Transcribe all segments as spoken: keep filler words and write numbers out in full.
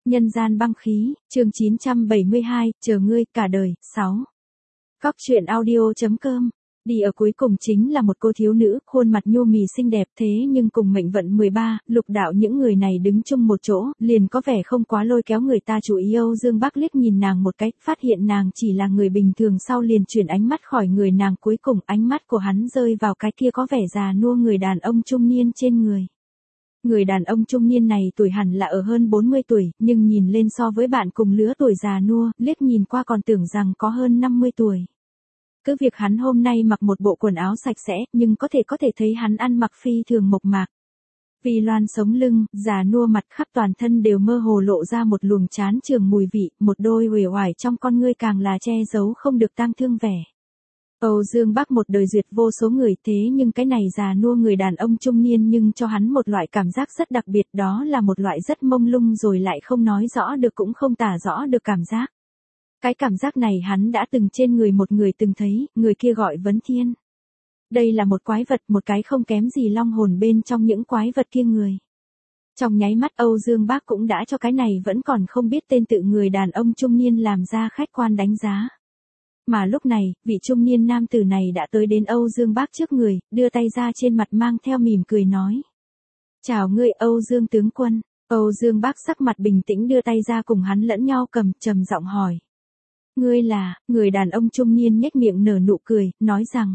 Nhân gian băng khí, chương chín trăm bảy mươi hai, chờ ngươi, cả đời, sáu. Góc truyện audio.com. Đi ở cuối cùng chính là một cô thiếu nữ, khuôn mặt nhu mì xinh đẹp thế nhưng cùng mệnh vận mười ba, lục đạo những người này đứng chung một chỗ, liền có vẻ không quá lôi kéo người ta chú ý. Âu Dương Bác liếc nhìn nàng một cái, phát hiện nàng chỉ là người bình thường sau liền chuyển ánh mắt khỏi người nàng, cuối cùng ánh mắt của hắn rơi vào cái kia có vẻ già nua người đàn ông trung niên trên người. Người đàn ông trung niên này tuổi hẳn là ở hơn bốn mươi tuổi, nhưng nhìn lên so với bạn cùng lứa tuổi già nua, liếc nhìn qua còn tưởng rằng có hơn năm mươi tuổi. Cứ việc hắn hôm nay mặc một bộ quần áo sạch sẽ, nhưng có thể có thể thấy hắn ăn mặc phi thường mộc mạc. Vì loan sống lưng, già nua mặt khắp toàn thân đều mơ hồ lộ ra một luồng chán trường mùi vị, một đôi uể oải trong con ngươi càng là che giấu không được tang thương vẻ. Âu Dương Bác một đời duyệt vô số người thế nhưng cái này già nua người đàn ông trung niên nhưng cho hắn một loại cảm giác rất đặc biệt, đó là một loại rất mông lung rồi lại không nói rõ được cũng không tả rõ được cảm giác. Cái cảm giác này hắn đã từng trên người một người từng thấy, người kia gọi Vấn Thiên. Đây là một quái vật, một cái không kém gì long hồn bên trong những quái vật kia người. Trong nháy mắt Âu Dương Bác cũng đã cho cái này vẫn còn không biết tên tự người đàn ông trung niên làm ra khách quan đánh giá. Mà lúc này, vị trung niên nam tử này đã tới đến Âu Dương Bác trước người, đưa tay ra trên mặt mang theo mỉm cười nói. Chào ngươi Âu Dương tướng quân. Âu Dương Bác sắc mặt bình tĩnh đưa tay ra cùng hắn lẫn nhau cầm, trầm giọng hỏi. Ngươi là, người đàn ông trung niên nhếch miệng nở nụ cười, nói rằng.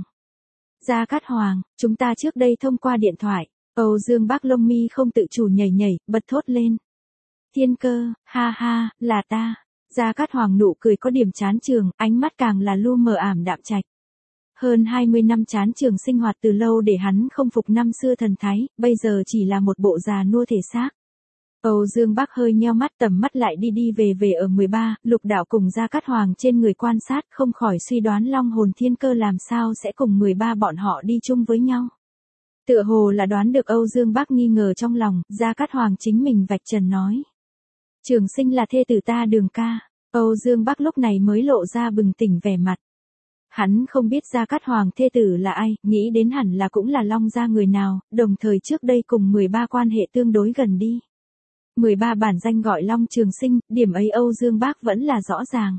Gia Cát Hoàng, chúng ta trước đây thông qua điện thoại. Âu Dương Bác lông mi không tự chủ nhảy nhảy, bật thốt lên. Thiên Cơ, ha ha, là ta. Gia Cát Hoàng nụ cười có điểm chán trường, ánh mắt càng là lu mờ ảm đạm trạch. Hơn hai mươi năm chán trường sinh hoạt từ lâu để hắn không phục năm xưa thần thái, bây giờ chỉ là một bộ già nua thể xác. Âu Dương Bác hơi nheo mắt, tầm mắt lại đi đi về về ở mười ba, lục đạo cùng Gia Cát Hoàng trên người quan sát, không khỏi suy đoán long hồn Thiên Cơ làm sao sẽ cùng mười ba bọn họ đi chung với nhau. Tựa hồ là đoán được Âu Dương Bác nghi ngờ trong lòng, Gia Cát Hoàng chính mình vạch trần nói. Trường Sinh là thê tử ta Đường ca. Âu Dương Bác lúc này mới lộ ra bừng tỉnh vẻ mặt. Hắn không biết Gia Cát Hoàng thê tử là ai, nghĩ đến hẳn là cũng là Long gia người nào, đồng thời trước đây cùng mười ba quan hệ tương đối gần đi. mười ba bản danh gọi Long Trường Sinh, điểm ấy Âu Dương Bác vẫn là rõ ràng.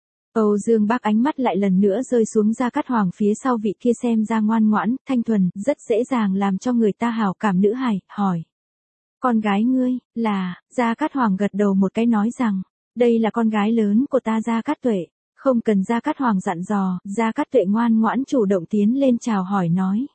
Âu Dương Bác ánh mắt lại lần nữa rơi xuống Gia Cát Hoàng phía sau vị kia xem ra ngoan ngoãn, thanh thuần, rất dễ dàng làm cho người ta hảo cảm nữ hài, hỏi. Con gái ngươi, là, Gia Cát Hoàng gật đầu một cái nói rằng, đây là con gái lớn của ta Gia Cát Tuệ, không cần Gia Cát Hoàng dặn dò, Gia Cát Tuệ ngoan ngoãn chủ động tiến lên chào hỏi nói.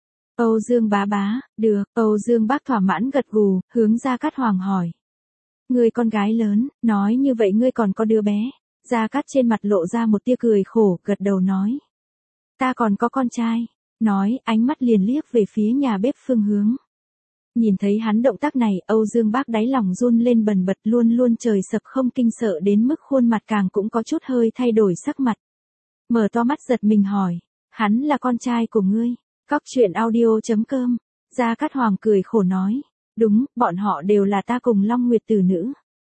Âu Dương bá bá, được, Âu Dương Bác thỏa mãn gật gù, hướng Gia Cát Hoàng hỏi. Ngươi con gái lớn, nói như vậy ngươi còn có đứa bé, Gia Cát trên mặt lộ ra một tia cười khổ, gật đầu nói. Ta còn có con trai, nói, ánh mắt liền liếc về phía nhà bếp phương hướng. Nhìn thấy hắn động tác này, Âu Dương Bác đáy lòng run lên bần bật, luôn luôn trời sập không kinh sợ đến mức khuôn mặt càng cũng có chút hơi thay đổi sắc mặt. Mở to mắt giật mình hỏi, hắn là con trai của ngươi? Góc truyện audio.com. Gia Cát Hoàng cười khổ nói, đúng, bọn họ đều là ta cùng Long Nguyệt tử nữ.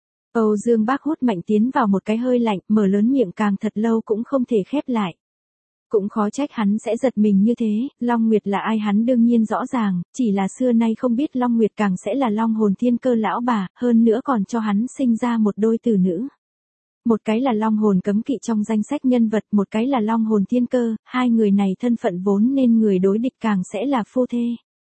Âu Dương Bác hút mạnh tiến vào một cái hơi lạnh, mở lớn miệng càng thật lâu cũng không thể khép lại. Cũng khó trách hắn sẽ giật mình như thế, Long Nguyệt là ai hắn đương nhiên rõ ràng, chỉ là xưa nay không biết Long Nguyệt càng sẽ là Long hồn Thiên Cơ lão bà, hơn nữa còn cho hắn sinh ra một đôi tử nữ. Một cái là Long hồn cấm kỵ trong danh sách nhân vật, một cái là Long hồn Thiên Cơ, hai người này thân phận vốn nên người đối địch càng sẽ là phu thê.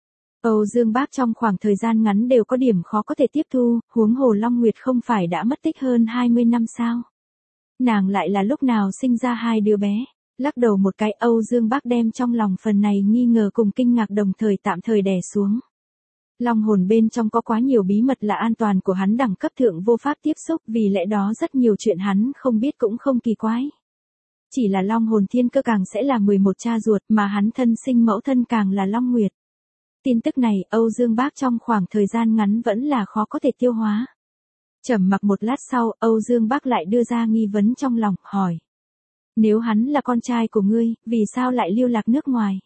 Âu Dương Bác trong khoảng thời gian ngắn đều có điểm khó có thể tiếp thu, huống hồ Long Nguyệt không phải đã mất tích hơn hai mươi năm sao? Nàng lại là lúc nào sinh ra hai đứa bé? Lắc đầu một cái, Âu Dương Bác đem trong lòng phần này nghi ngờ cùng kinh ngạc đồng thời tạm thời đè xuống. Long hồn bên trong có quá nhiều bí mật là an toàn của hắn đẳng cấp thượng vô pháp tiếp xúc, vì lẽ đó rất nhiều chuyện hắn không biết cũng không kỳ quái. Chỉ là Long hồn Thiên Cơ càng sẽ là mười một cha ruột mà hắn thân sinh mẫu thân càng là Long Nguyệt. Tin tức này Âu Dương Bác trong khoảng thời gian ngắn vẫn là khó có thể tiêu hóa. Trầm mặc một lát sau, Âu Dương Bác lại đưa ra nghi vấn trong lòng, hỏi. Nếu hắn là con trai của ngươi, vì sao lại lưu lạc nước ngoài?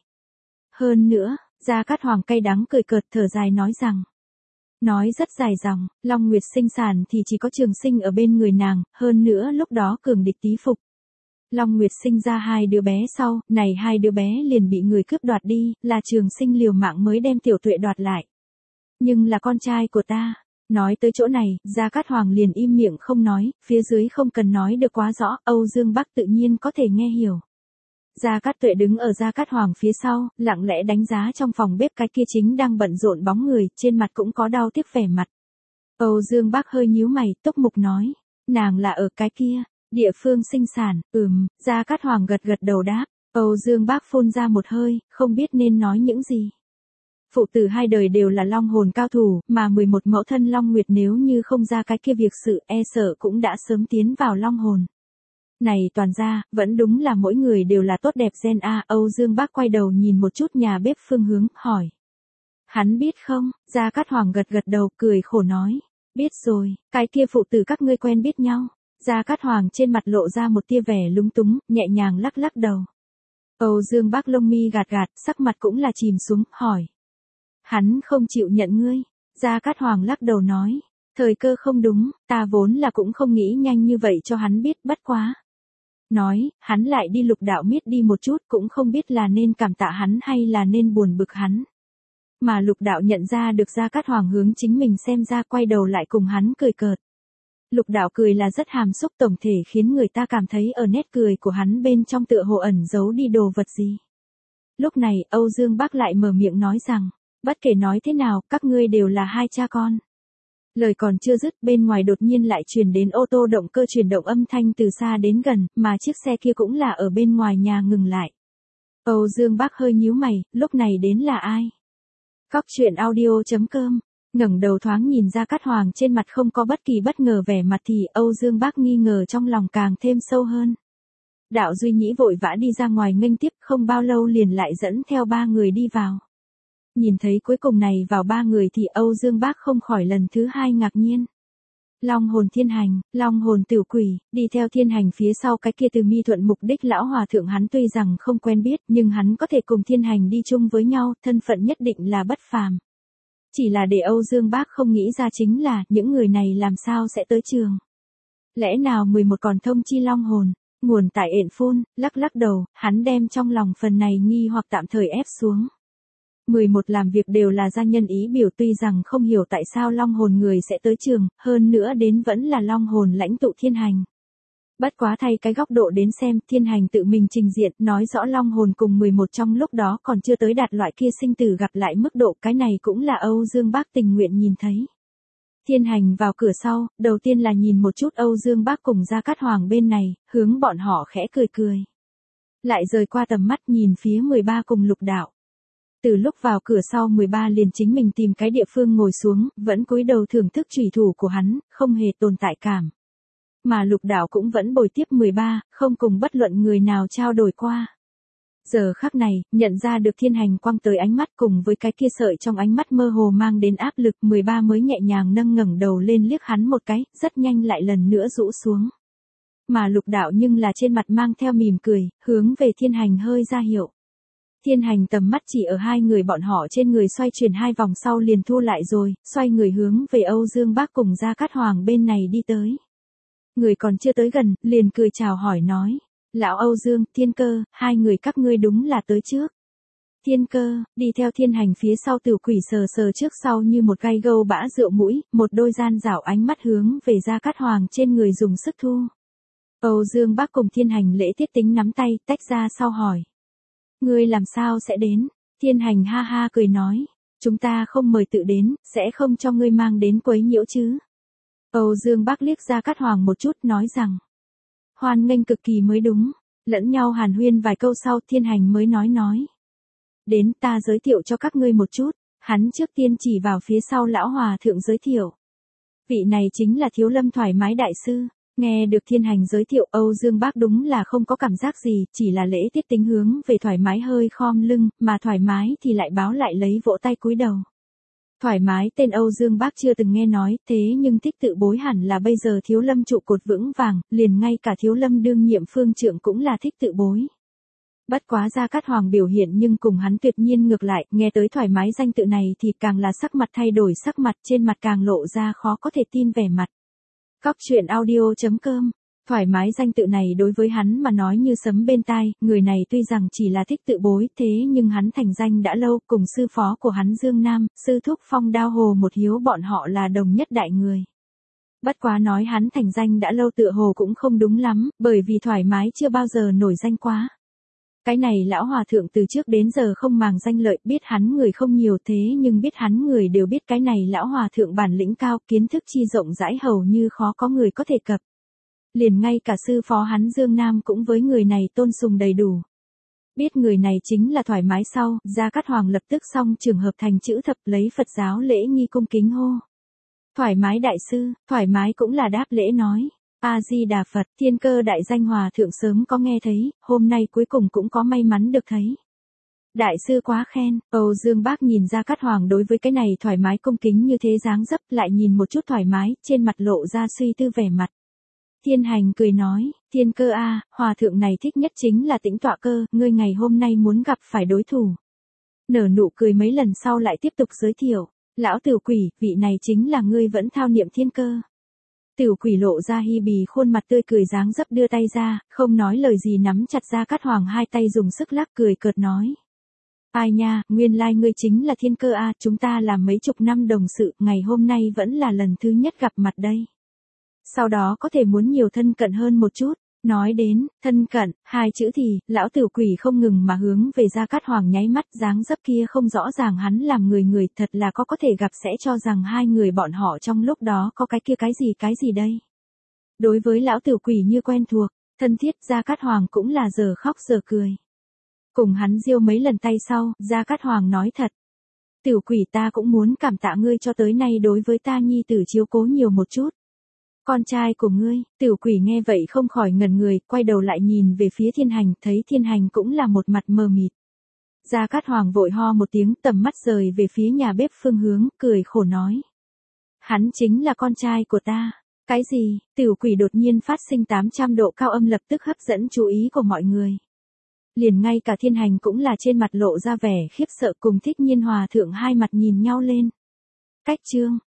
Hơn nữa, Gia Cát Hoàng cay đắng cười cợt thở dài nói rằng. Nói rất dài dòng, Long Nguyệt sinh sản thì chỉ có Trường Sinh ở bên người nàng, hơn nữa lúc đó cường địch tí phục. Long Nguyệt sinh ra hai đứa bé sau, này hai đứa bé liền bị người cướp đoạt đi, là Trường Sinh liều mạng mới đem Tiểu Tuệ đoạt lại. Nhưng là con trai của ta, Nói tới chỗ này, Gia Cát Hoàng liền im miệng không nói, phía dưới không cần nói được quá rõ, Âu Dương Bắc tự nhiên có thể nghe hiểu. Gia Cát Tuệ đứng ở Gia Cát Hoàng phía sau, lặng lẽ đánh giá trong phòng bếp cái kia chính đang bận rộn bóng người, trên mặt cũng có đau tiếc vẻ mặt. Âu Dương Bắc hơi nhíu mày, Túc Mục nói, nàng là ở cái kia, địa phương sinh sản, ừm, Gia Cát Hoàng gật gật đầu đáp. Âu Dương Bắc phun ra một hơi, không biết nên nói những gì. Phụ tử hai đời đều là long hồn cao thủ, mà mười một mẫu thân Long Nguyệt nếu như không ra cái kia việc sự e sợ cũng đã sớm tiến vào long hồn. Này toàn ra, vẫn đúng là mỗi người đều là tốt đẹp gen A. Âu Dương Bắc quay đầu nhìn một chút nhà bếp phương hướng, hỏi. Hắn biết không? Gia Cát Hoàng gật gật đầu, cười khổ nói. Biết rồi, cái kia phụ tử các ngươi quen biết nhau. Gia Cát Hoàng trên mặt lộ ra một tia vẻ lúng túng, nhẹ nhàng lắc lắc đầu. Âu Dương Bắc lông mi gạt gạt, sắc mặt cũng là chìm xuống, hỏi. Hắn không chịu nhận ngươi. Gia Cát Hoàng lắc đầu nói. Thời cơ không đúng, ta vốn là cũng không nghĩ nhanh như vậy cho hắn biết, bất quá. Nói, hắn lại đi Lục Đạo miết đi một chút, cũng không biết là nên cảm tạ hắn hay là nên buồn bực hắn. Mà Lục Đạo nhận ra được Gia Cát Hoàng hướng chính mình xem ra, quay đầu lại cùng hắn cười cợt. Lục Đạo cười là rất hàm xúc, tổng thể khiến người ta cảm thấy ở nét cười của hắn bên trong tựa hồ ẩn giấu đi đồ vật gì. Lúc này, Âu Dương Bắc lại mở miệng nói rằng, bất kể nói thế nào, các ngươi đều là hai cha con. Lời còn chưa dứt, bên ngoài đột nhiên lại truyền đến ô tô động cơ chuyển động âm thanh từ xa đến gần, mà chiếc xe kia cũng là ở bên ngoài nhà ngừng lại. Âu Dương Bắc hơi nhíu mày, lúc này đến là ai? Cóc truyện audio chấm com. Ngẩng đầu thoáng nhìn Gia Cát Hoàng trên mặt không có bất kỳ bất ngờ vẻ mặt thì Âu Dương Bắc nghi ngờ trong lòng càng thêm sâu hơn. Đạo Duy Nhĩ vội vã đi ra ngoài nghênh tiếp, không bao lâu liền lại dẫn theo ba người đi vào. Nhìn thấy cuối cùng này vào ba người thì Âu Dương Bắc không khỏi lần thứ hai ngạc nhiên. Long hồn thiên hành, long hồn tiểu quỷ, đi theo thiên hành phía sau cái kia từ mi thuận mục đích lão hòa thượng, hắn tuy rằng không quen biết nhưng hắn có thể cùng thiên hành đi chung với nhau, thân phận nhất định là bất phàm. Chỉ là để Âu Dương Bắc không nghĩ ra chính là những người này làm sao sẽ tới trường. Lẽ nào mười một còn thông chi long hồn, nguồn tại ện phun, lắc lắc đầu, hắn đem trong lòng phần này nghi hoặc tạm thời ép xuống. mười một làm việc đều là gia nhân ý biểu, tuy rằng không hiểu tại sao long hồn người sẽ tới trường, hơn nữa đến vẫn là long hồn lãnh tụ thiên hành. Bất quá thay cái góc độ đến xem, thiên hành tự mình trình diện, nói rõ long hồn cùng mười một trong lúc đó còn chưa tới đạt loại kia sinh tử gặp lại mức độ, cái này cũng là Âu Dương Bắc tình nguyện nhìn thấy. Thiên hành vào cửa sau, đầu tiên là nhìn một chút Âu Dương Bắc cùng Gia Cát Hoàng bên này, hướng bọn họ khẽ cười cười. Lại rời qua tầm mắt nhìn phía mười ba cùng Lục Đạo. Từ lúc vào cửa sau mười ba liền chính mình tìm cái địa phương ngồi xuống, vẫn cúi đầu thưởng thức chủy thủ của hắn, không hề tồn tại cảm. Mà Lục Đạo cũng vẫn bồi tiếp mười ba, không cùng bất luận người nào trao đổi qua. Giờ khắc này, nhận ra được thiên hành quăng tới ánh mắt cùng với cái kia sợi trong ánh mắt mơ hồ mang đến áp lực, mười ba mới nhẹ nhàng nâng ngẩng đầu lên liếc hắn một cái, rất nhanh lại lần nữa rũ xuống. Mà Lục Đạo nhưng là trên mặt mang theo mỉm cười, hướng về thiên hành hơi ra hiệu. Thiên hành tầm mắt chỉ ở hai người bọn họ trên người xoay chuyển hai vòng sau liền thu lại rồi, xoay người hướng về Âu Dương Bắc cùng Gia Cát Hoàng bên này đi tới. Người còn chưa tới gần, liền cười chào hỏi nói. Lão Âu Dương, Thiên Cơ, hai người các ngươi đúng là tới trước. Thiên Cơ, đi theo thiên hành phía sau tiểu quỷ sờ sờ trước sau như một gai gâu bã rượu mũi, một đôi gian rảo ánh mắt hướng về Gia Cát Hoàng trên người dùng sức thu. Âu Dương Bắc cùng thiên hành lễ tiết tính nắm tay, tách ra sau hỏi. Ngươi làm sao sẽ đến? Thiên hành ha ha cười nói. Chúng ta không mời tự đến, sẽ không cho ngươi mang đến quấy nhiễu chứ. Âu Dương Bắc liếc Gia Cát Hoàng một chút nói rằng. Hoan nghênh cực kỳ mới đúng. Lẫn nhau hàn huyên vài câu sau thiên hành mới nói nói. Đến ta giới thiệu cho các ngươi một chút. Hắn trước tiên chỉ vào phía sau lão hòa thượng giới thiệu. Vị này chính là Thiếu Lâm thoải mái đại sư. Nghe được thiên hành giới thiệu Âu Dương Bắc đúng là không có cảm giác gì, chỉ là lễ tiết tính hướng về thoải mái hơi khom lưng, mà thoải mái thì lại báo lại lấy vỗ tay cúi đầu. Thoải mái tên Âu Dương Bắc chưa từng nghe nói, thế nhưng thích tự bối hẳn là bây giờ Thiếu Lâm trụ cột vững vàng, liền ngay cả Thiếu Lâm đương nhiệm phương trượng cũng là thích tự bối. Bất quá Gia Cát Hoàng biểu hiện nhưng cùng hắn tuyệt nhiên ngược lại, nghe tới thoải mái danh tự này thì càng là sắc mặt thay đổi sắc mặt, trên mặt càng lộ ra khó có thể tin vẻ mặt. Cóc truyện audio chấm com Thoải mái danh tự này đối với hắn mà nói như sấm bên tai, người này tuy rằng chỉ là thích tự bối thế nhưng hắn thành danh đã lâu, cùng sư phó của hắn Dương Nam, sư thúc Phong Đao Hồ một hiếu bọn họ là đồng nhất đại người. Bất quá nói hắn thành danh đã lâu tựa hồ cũng không đúng lắm, bởi vì thoải mái chưa bao giờ nổi danh quá. Cái này lão hòa thượng từ trước đến giờ không màng danh lợi, biết hắn người không nhiều thế nhưng biết hắn người đều biết cái này lão hòa thượng bản lĩnh cao, kiến thức chi rộng rãi hầu như khó có người có thể cập. Liền ngay cả sư phó hắn Dương Nam cũng với người này tôn sùng đầy đủ. Biết người này chính là thoải mái sau, Gia Cát Hoàng lập tức xong trường hợp thành chữ thập lấy Phật giáo lễ nghi cung kính hô. Thoải mái đại sư, thoải mái cũng là đáp lễ nói. A-di-đà Phật, Thiên Cơ đại danh hòa thượng sớm có nghe thấy, hôm nay cuối cùng cũng có may mắn được thấy. Đại sư quá khen, Âu Dương Bác nhìn Gia Cát Hoàng đối với cái này thoải mái cung kính như thế dáng dấp lại nhìn một chút thoải mái, trên mặt lộ ra suy tư vẻ mặt. Thiên Hành cười nói, Thiên Cơ a, hòa thượng này thích nhất chính là tĩnh tọa cơ, ngươi ngày hôm nay muốn gặp phải đối thủ. Nở nụ cười mấy lần sau lại tiếp tục giới thiệu, lão Tiểu Quỷ, vị này chính là ngươi vẫn thao niệm Thiên Cơ. Tiểu Quỷ lộ ra hi bì khuôn mặt tươi cười dáng dấp đưa tay ra, không nói lời gì nắm chặt Gia Cát Hoàng hai tay dùng sức lắc cười cợt nói. Ai nha, nguyên lai like ngươi chính là Thiên Cơ a, chúng ta làm mấy chục năm đồng sự, ngày hôm nay vẫn là lần thứ nhất gặp mặt đây. Sau đó có thể muốn nhiều thân cận hơn một chút, nói đến, thân cận, hai chữ thì, lão Tiểu Quỷ không ngừng mà hướng về Gia Cát Hoàng nháy mắt dáng dấp kia không rõ ràng hắn làm người người thật là có có thể gặp sẽ cho rằng hai người bọn họ trong lúc đó có cái kia cái gì cái gì đây. Đối với lão Tiểu Quỷ như quen thuộc, thân thiết Gia Cát Hoàng cũng là giờ khóc giờ cười. Cùng hắn diêu mấy lần tay sau, Gia Cát Hoàng nói thật. Tiểu Quỷ ta cũng muốn cảm tạ ngươi cho tới nay đối với ta nhi tử chiếu cố nhiều một chút. Con trai của ngươi, Tiểu Quỷ nghe vậy không khỏi ngẩn người, quay đầu lại nhìn về phía Thiên Hành, thấy Thiên Hành cũng là một mặt mờ mịt. Gia Cát Hoàng vội ho một tiếng, tầm mắt rời về phía nhà bếp phương hướng, cười khổ nói. Hắn chính là con trai của ta. Cái gì? Tiểu Quỷ đột nhiên phát sinh tám trăm độ cao âm lập tức hấp dẫn chú ý của mọi người. Liền ngay cả Thiên Hành cũng là trên mặt lộ ra vẻ khiếp sợ cùng Thích Nhiên hòa thượng hai mặt nhìn nhau lên. Cách chương